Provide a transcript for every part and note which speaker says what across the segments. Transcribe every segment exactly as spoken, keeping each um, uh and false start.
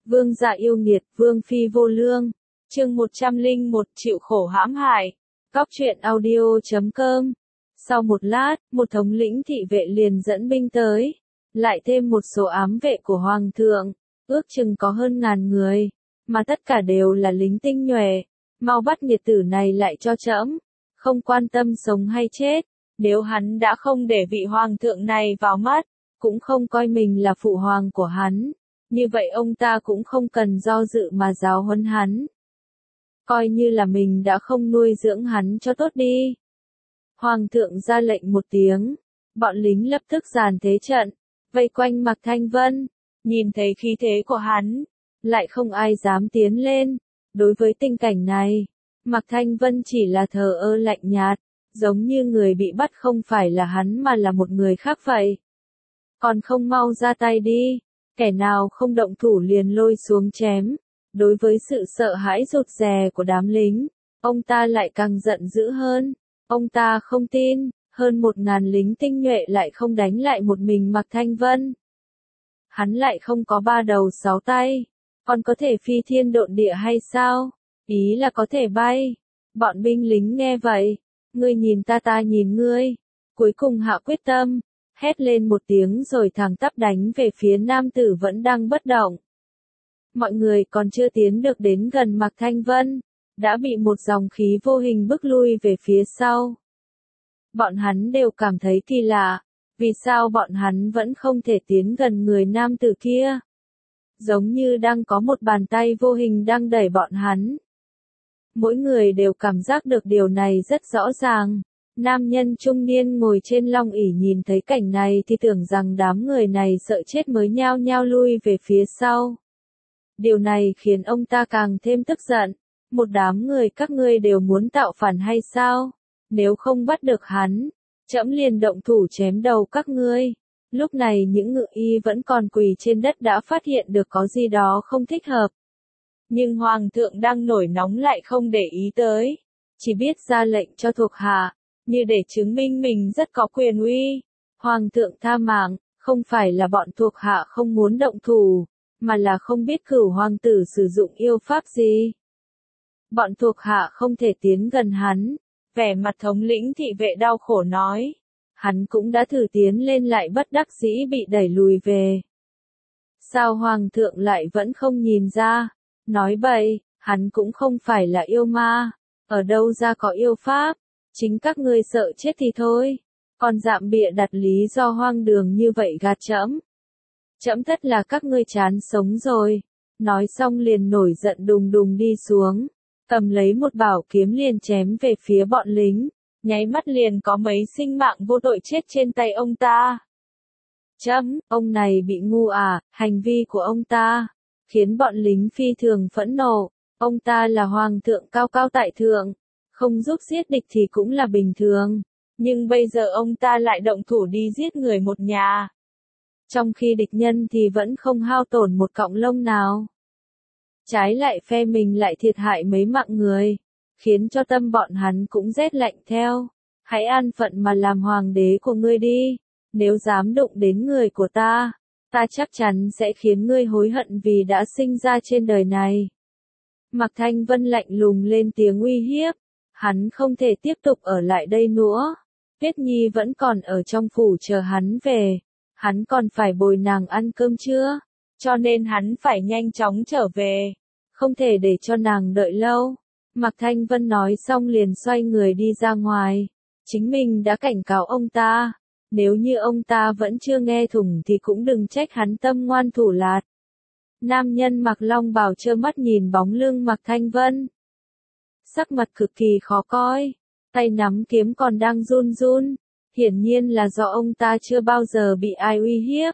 Speaker 1: Vương gia yêu nghiệt, vương phi vô lương. Chương một trăm lẻ một chịu khổ hãm hại. Cóc truyện audio chấm com. Sau một lát, một thống lĩnh thị vệ liền dẫn binh tới, lại thêm một số ám vệ của hoàng thượng, ước chừng có hơn ngàn người, mà tất cả đều là lính tinh nhuệ. Mau bắt nghiệt tử này lại cho trẫm, không quan tâm sống hay chết, nếu hắn đã không để vị hoàng thượng này vào mắt, cũng không coi mình là phụ hoàng của hắn, như vậy ông ta cũng không cần do dự mà giáo huấn hắn. Coi như là mình đã không nuôi dưỡng hắn cho tốt đi. Hoàng thượng ra lệnh một tiếng, bọn lính lập tức dàn thế trận, vây quanh Mạc Thanh Vân, nhìn thấy khí thế của hắn, lại không ai dám tiến lên. Đối với tình cảnh này, Mạc Thanh Vân chỉ là thờ ơ lạnh nhạt, giống như người bị bắt không phải là hắn mà là một người khác vậy. Còn không mau ra tay đi, kẻ nào không động thủ liền lôi xuống chém. Đối với sự sợ hãi rụt rè của đám lính, ông ta lại càng giận dữ hơn. Ông ta không tin, hơn một ngàn lính tinh nhuệ lại không đánh lại một mình Mạc Thanh Vân. Hắn lại không có ba đầu sáu tay, còn có thể phi thiên độn địa hay sao? Ý là có thể bay. Bọn binh lính nghe vậy, ngươi nhìn ta ta nhìn ngươi, cuối cùng hạ quyết tâm, hét lên một tiếng rồi thẳng tắp đánh về phía nam tử vẫn đang bất động. Mọi người còn chưa tiến được đến gần Mạc Thanh Vân, đã bị một dòng khí vô hình bức lui về phía sau. Bọn hắn đều cảm thấy kỳ lạ, vì sao bọn hắn vẫn không thể tiến gần người nam tử kia? Giống như đang có một bàn tay vô hình đang đẩy bọn hắn. Mỗi người đều cảm giác được điều này rất rõ ràng. Nam nhân trung niên ngồi trên long ỷ nhìn thấy cảnh này thì tưởng rằng đám người này sợ chết mới nhao nhao lui về phía sau. Điều này khiến ông ta càng thêm tức giận. Một đám người các ngươi đều muốn tạo phản hay sao? Nếu không bắt được hắn, trẫm liền động thủ chém đầu các ngươi. Lúc này những ngự y vẫn còn quỳ trên đất đã phát hiện được có gì đó không thích hợp. Nhưng hoàng thượng đang nổi nóng lại không để ý tới, chỉ biết ra lệnh cho thuộc hạ, như để chứng minh mình rất có quyền uy. Hoàng thượng tha mạng, không phải là bọn thuộc hạ không muốn động thủ, mà là không biết cửu hoàng tử sử dụng yêu pháp gì. Bọn thuộc hạ không thể tiến gần hắn. Vẻ mặt thống lĩnh thị vệ đau khổ nói. Hắn cũng đã thử tiến lên lại bất đắc dĩ bị đẩy lùi về. Sao hoàng thượng lại vẫn không nhìn ra? Nói bậy, hắn cũng không phải là yêu ma. Ở đâu ra có yêu pháp? Chính các ngươi sợ chết thì thôi. Còn dạm bịa đặt lý do hoang đường như vậy gạt trẫm. Trẫm tất là các ngươi chán sống rồi. Nói xong liền nổi giận đùng đùng đi xuống, cầm lấy một bảo kiếm liền chém về phía bọn lính, nháy mắt liền có mấy sinh mạng vô tội chết trên tay ông ta. Chấm, ông này bị ngu à? Hành vi của ông ta khiến bọn lính phi thường phẫn nộ. Ông ta là hoàng thượng cao cao tại thượng, không giúp giết địch thì cũng là bình thường, nhưng bây giờ ông ta lại động thủ đi giết người một nhà, trong khi địch nhân thì vẫn không hao tổn một cọng lông nào. Trái lại phe mình lại thiệt hại mấy mạng người, khiến cho tâm bọn hắn cũng rét lạnh theo. Hãy an phận mà làm hoàng đế của ngươi đi, nếu dám đụng đến người của ta, ta chắc chắn sẽ khiến ngươi hối hận vì đã sinh ra trên đời này. Mạc Thanh Vân lạnh lùng lên tiếng uy hiếp, hắn không thể tiếp tục ở lại đây nữa. Tuyết Nhi vẫn còn ở trong phủ chờ hắn về, hắn còn phải bồi nàng ăn cơm trưa. Cho nên hắn phải nhanh chóng trở về, không thể để cho nàng đợi lâu. Mạc Thanh Vân nói xong liền xoay người đi ra ngoài. Chính mình đã cảnh cáo ông ta, nếu như ông ta vẫn chưa nghe thủng thì cũng đừng trách hắn tâm ngoan thủ lạt. Nam nhân mặc long bào trơ mắt nhìn bóng lưng Mạc Thanh Vân, sắc mặt cực kỳ khó coi, tay nắm kiếm còn đang run run, hiển nhiên là do ông ta chưa bao giờ bị ai uy hiếp.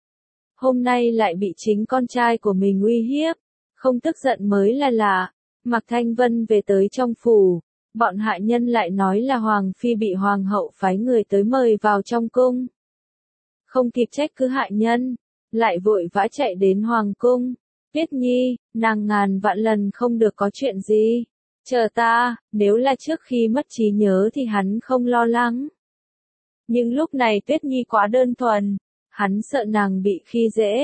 Speaker 1: Hôm nay lại bị chính con trai của mình uy hiếp, không tức giận mới là lạ. Mạc Thanh Vân về tới trong phủ, bọn hạ nhân lại nói là Hoàng Phi bị Hoàng hậu phái người tới mời vào trong cung. Không kịp trách cứ hạ nhân, lại vội vã chạy đến Hoàng cung. Tuyết Nhi, nàng ngàn vạn lần không được có chuyện gì. Chờ ta, nếu là trước khi mất trí nhớ thì hắn không lo lắng. Nhưng lúc này Tuyết Nhi quá đơn thuần. Hắn sợ nàng bị khi dễ,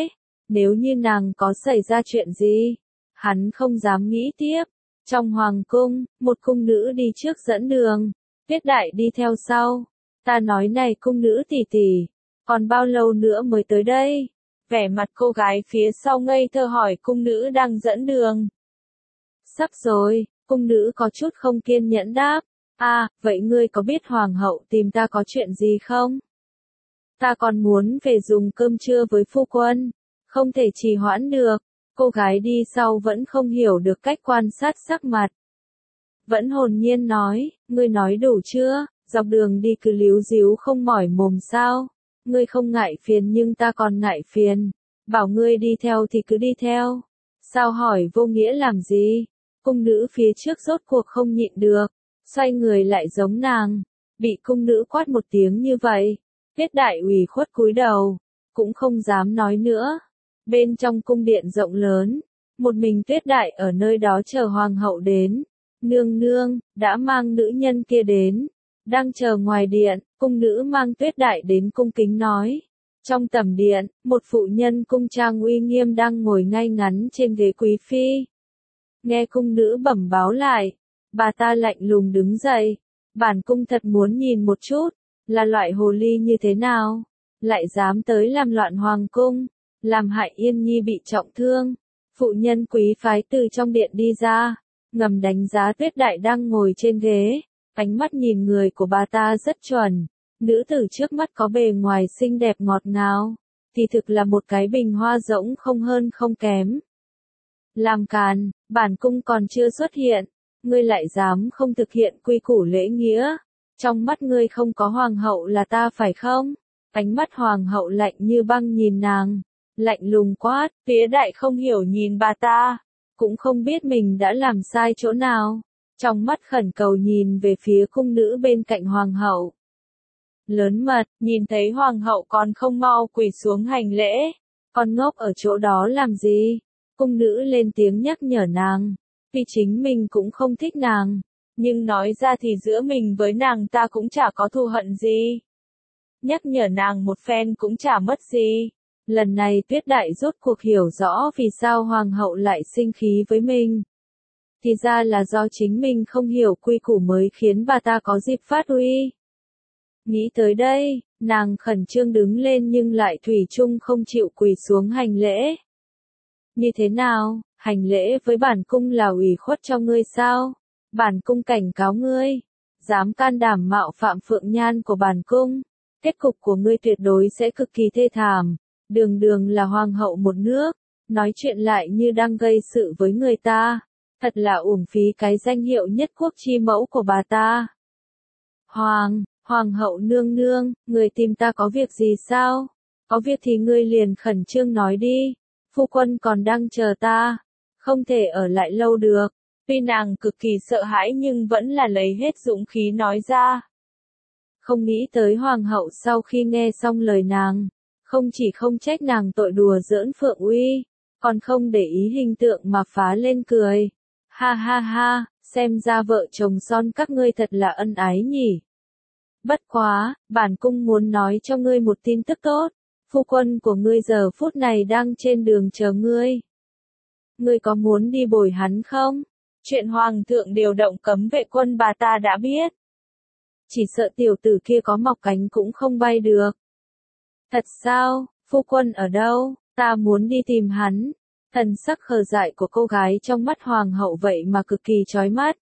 Speaker 1: Nếu như nàng có xảy ra chuyện gì, hắn không dám nghĩ tiếp. Trong hoàng cung, một cung nữ đi trước dẫn đường, Tuyết Đại đi theo sau. Ta nói này cung nữ tỷ tỷ, còn bao lâu nữa mới tới đây? Vẻ mặt cô gái phía sau ngây thơ hỏi cung nữ đang dẫn đường. Sắp rồi, cung nữ có chút không kiên nhẫn đáp. À, vậy ngươi có biết hoàng hậu tìm ta có chuyện gì không? Ta còn muốn về dùng cơm trưa với phu quân, không thể trì hoãn được. Cô gái đi sau vẫn không hiểu được cách quan sát sắc mặt. Vẫn hồn nhiên nói, ngươi nói đủ chưa, dọc đường đi cứ líu díu không mỏi mồm sao? Ngươi không ngại phiền nhưng ta còn ngại phiền. Bảo ngươi đi theo thì cứ đi theo. Sao hỏi vô nghĩa làm gì? Cung nữ phía trước rốt cuộc không nhịn được, xoay người lại giống nàng. Bị cung nữ quát một tiếng như vậy, Tuyết Đại ủy khuất cúi đầu, cũng không dám nói nữa. Bên trong cung điện rộng lớn, một mình Tuyết Đại ở nơi đó chờ hoàng hậu đến. Nương nương, đã mang nữ nhân kia đến. Đang chờ ngoài điện, cung nữ mang Tuyết Đại đến cung kính nói. Trong tẩm điện, một phụ nhân cung trang uy nghiêm đang ngồi ngay ngắn trên ghế quý phi. Nghe cung nữ bẩm báo lại, bà ta lạnh lùng đứng dậy. Bản cung thật muốn nhìn một chút, là loại hồ ly như thế nào, lại dám tới làm loạn hoàng cung, làm hại Yên Nhi bị trọng thương. Phụ nhân quý phái từ trong điện đi ra, ngầm đánh giá Tuyết Đại đang ngồi trên ghế, ánh mắt nhìn người của bà ta rất chuẩn. Nữ tử trước mắt có bề ngoài xinh đẹp ngọt ngào, thì thực là một cái bình hoa rỗng không hơn không kém. Làm càn, bản cung còn chưa xuất hiện, ngươi lại dám không thực hiện quy củ lễ nghĩa. Trong mắt ngươi không có hoàng hậu là ta phải không? Ánh mắt hoàng hậu lạnh như băng nhìn nàng, lạnh lùng quát. Tuyết Đại không hiểu nhìn bà ta, cũng không biết mình đã làm sai chỗ nào. Trong mắt khẩn cầu nhìn về phía cung nữ bên cạnh hoàng hậu. Lớn mật, nhìn thấy hoàng hậu còn không mau quỳ xuống hành lễ. Con ngốc ở chỗ đó làm gì? Cung nữ lên tiếng nhắc nhở nàng. Vì chính mình cũng không thích nàng, nhưng nói ra thì giữa mình với nàng ta cũng chả có thù hận gì. Nhắc nhở nàng một phen cũng chả mất gì. Lần này Tuyết Đại rốt cuộc hiểu rõ vì sao hoàng hậu lại sinh khí với mình. Thì ra là do chính mình không hiểu quy củ mới khiến bà ta có dịp phát uy. Nghĩ tới đây, nàng khẩn trương đứng lên nhưng lại thủy chung không chịu quỳ xuống hành lễ. Như thế nào, hành lễ với bản cung là ủy khuất cho ngươi sao? Bản cung cảnh cáo ngươi, dám can đảm mạo phạm phượng nhan của bản cung, kết cục của ngươi tuyệt đối sẽ cực kỳ thê thảm. Đường đường là hoàng hậu một nước, nói chuyện lại như đang gây sự với người ta, thật là uổng phí cái danh hiệu nhất quốc chi mẫu của bà ta. Hoàng, hoàng hậu nương nương, người tìm ta có việc gì sao? Có việc thì ngươi liền khẩn trương nói đi, phu quân còn đang chờ ta, không thể ở lại lâu được. Tuy nàng cực kỳ sợ hãi nhưng vẫn là lấy hết dũng khí nói ra. Không nghĩ tới hoàng hậu sau khi nghe xong lời nàng, không chỉ không trách nàng tội đùa giỡn Phượng Uy, còn không để ý hình tượng mà phá lên cười. Ha ha ha, xem ra vợ chồng son các ngươi thật là ân ái nhỉ. Bất quá, bản cung muốn nói cho ngươi một tin tức tốt, phu quân của ngươi giờ phút này đang trên đường chờ ngươi. Ngươi có muốn đi bồi hắn không? Chuyện hoàng thượng điều động cấm vệ quân bà ta đã biết. Chỉ sợ tiểu tử kia có mọc cánh cũng không bay được. Thật sao, phu quân ở đâu, ta muốn đi tìm hắn. Thần sắc khờ dại của cô gái trong mắt hoàng hậu vậy mà cực kỳ chói mắt.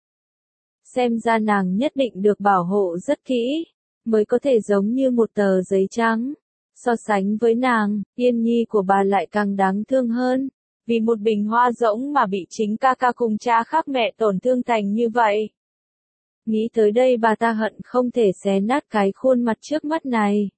Speaker 1: Xem ra nàng nhất định được bảo hộ rất kỹ, mới có thể giống như một tờ giấy trắng. So sánh với nàng, Yên Nhi của bà lại càng đáng thương hơn. Vì một bình hoa rỗng mà bị chính ca ca cùng cha khác mẹ tổn thương thành như vậy. Nghĩ tới đây bà ta hận không thể xé nát cái khuôn mặt trước mắt này.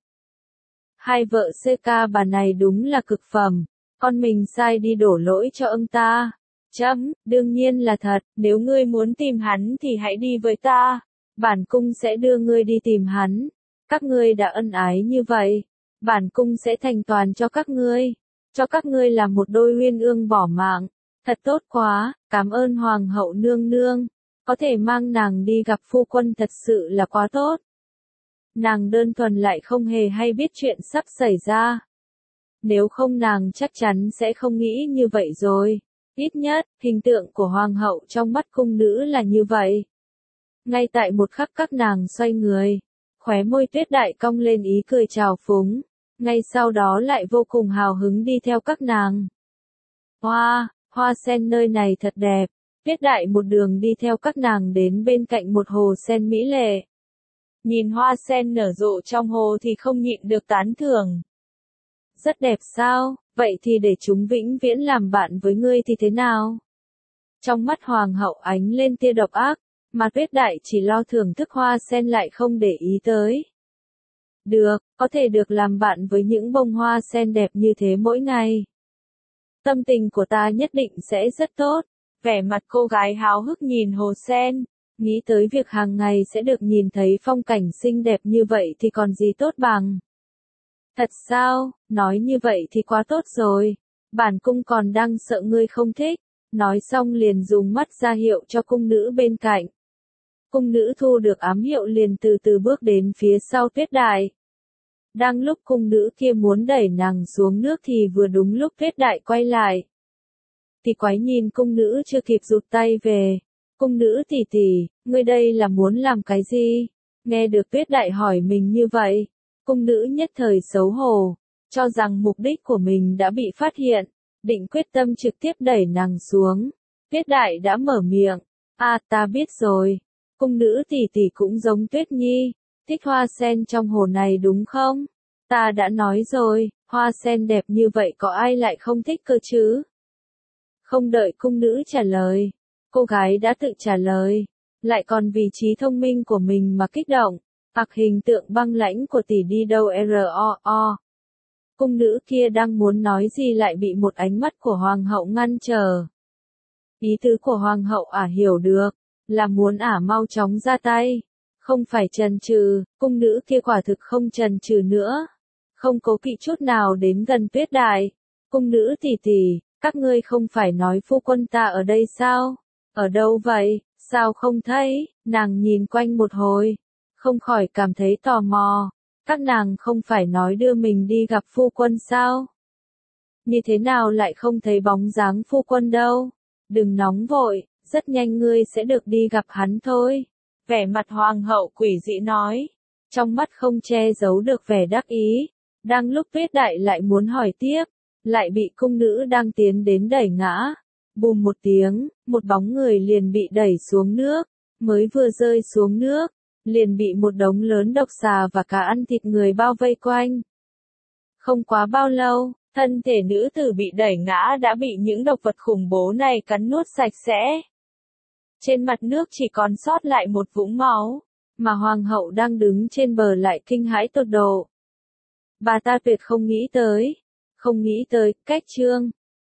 Speaker 1: Hai vợ xê ca bà này đúng là cực phẩm, con mình sai đi đổ lỗi cho ông ta. Chấm, đương nhiên là thật, nếu ngươi muốn tìm hắn thì hãy đi với ta, bản cung sẽ đưa ngươi đi tìm hắn. Các ngươi đã ân ái như vậy, bản cung sẽ thành toàn cho các ngươi, cho các ngươi là một đôi uyên ương bỏ mạng. Thật tốt quá, cảm ơn hoàng hậu nương nương, có thể mang nàng đi gặp phu quân thật sự là quá tốt. Nàng đơn thuần lại không hề hay biết chuyện sắp xảy ra. Nếu không nàng chắc chắn sẽ không nghĩ như vậy rồi. Ít nhất, hình tượng của hoàng hậu trong mắt cung nữ là như vậy. Ngay tại một khắc các nàng xoay người, khóe môi Tuyết Đại cong lên ý cười trào phúng, ngay sau đó lại vô cùng hào hứng đi theo các nàng. Hoa, hoa sen nơi này thật đẹp. Tuyết Đại một đường đi theo các nàng đến bên cạnh một hồ sen mỹ lệ. Nhìn hoa sen nở rộ trong hồ thì không nhịn được tán thưởng. Rất đẹp sao, vậy thì để chúng vĩnh viễn làm bạn với ngươi thì thế nào? Trong mắt hoàng hậu ánh lên tia độc ác, mà Tuyết Đại chỉ lo thưởng thức hoa sen lại không để ý tới. Được, có thể được làm bạn với những bông hoa sen đẹp như thế mỗi ngày. Tâm tình của ta nhất định sẽ rất tốt. Vẻ mặt cô gái háo hức nhìn hồ sen, nghĩ tới việc hàng ngày sẽ được nhìn thấy phong cảnh xinh đẹp như vậy thì còn gì tốt bằng. Thật sao, nói như vậy thì quá tốt rồi. Bản cung còn đang sợ ngươi không thích. Nói xong liền dùng mắt ra hiệu cho cung nữ bên cạnh. Cung nữ thu được ám hiệu liền từ từ bước đến phía sau Tuyết Đại. Đang lúc cung nữ kia muốn đẩy nàng xuống nước thì vừa đúng lúc Tuyết Đại quay lại. Thì quái nhìn cung nữ chưa kịp rụt tay về. Cung nữ tỷ tỷ, ngươi đây là muốn làm cái gì? Nghe được Tuyết Đại hỏi mình như vậy, cung nữ nhất thời xấu hổ, cho rằng mục đích của mình đã bị phát hiện, định quyết tâm trực tiếp đẩy nàng xuống. Tuyết Đại đã mở miệng, à ta biết rồi, cung nữ tỷ tỷ cũng giống Tuyết Nhi, thích hoa sen trong hồ này đúng không? Ta đã nói rồi, hoa sen đẹp như vậy có ai lại không thích cơ chứ? Không đợi cung nữ trả lời, cô gái đã tự trả lời, lại còn vì trí thông minh của mình mà kích động, ặc hình tượng băng lãnh của tỷ đi đâu ro. Cung nữ kia đang muốn nói gì lại bị một ánh mắt của hoàng hậu ngăn trở. Ý tứ của hoàng hậu ả hiểu được, là muốn ả mau chóng ra tay, không phải chần chừ, cung nữ kia quả thực không chần chừ nữa, không cố kỵ chút nào đến gần Tuyết Đại. Cung nữ tỷ tỷ, các ngươi không phải nói phu quân ta ở đây sao? Ở đâu vậy? Sao không thấy? Nàng nhìn quanh một hồi, không khỏi cảm thấy tò mò. Các nàng không phải nói đưa mình đi gặp phu quân sao? Như thế nào lại không thấy bóng dáng phu quân đâu? Đừng nóng vội, rất nhanh ngươi sẽ được đi gặp hắn thôi. Vẻ mặt hoàng hậu quỷ dị nói, trong mắt không che giấu được vẻ đắc ý. Đang lúc Tuyết Đại lại muốn hỏi tiếp, lại bị cung nữ đang tiến đến đẩy ngã. Bùm một tiếng, một bóng người liền bị đẩy xuống nước, mới vừa rơi xuống nước, liền bị một đống lớn độc xà và cả ăn thịt người bao vây quanh. Không quá bao lâu, thân thể nữ tử bị đẩy ngã đã bị những độc vật khủng bố này cắn nuốt sạch sẽ. Trên mặt nước chỉ còn sót lại một vũng máu, mà hoàng hậu đang đứng trên bờ lại kinh hãi tột độ. Bà ta tuyệt không nghĩ tới, không nghĩ tới, cách chương